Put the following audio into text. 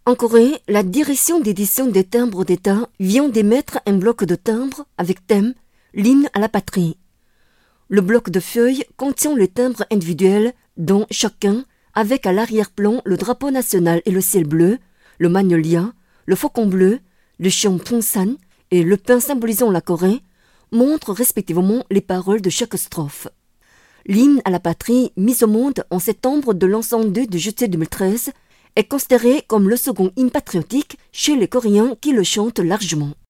En Corée, la direction d'édition des timbres d'État vient d'émettre un bloc de timbres avec thème « L'hymne à la patrie ». Le bloc de feuilles contient les timbres individuels, dont chacun, avec à l'arrière-plan le drapeau national et le ciel bleu, le magnolia, le faucon bleu, le chant Pongsan et le pain symbolisant la Corée, montrent respectivement les paroles de chaque strophe. L'hymne à la patrie, mis au monde en septembre de l'an 102 de juillet 2013, est considéré comme le second hymne patriotique chez les Coréens qui le chantent largement.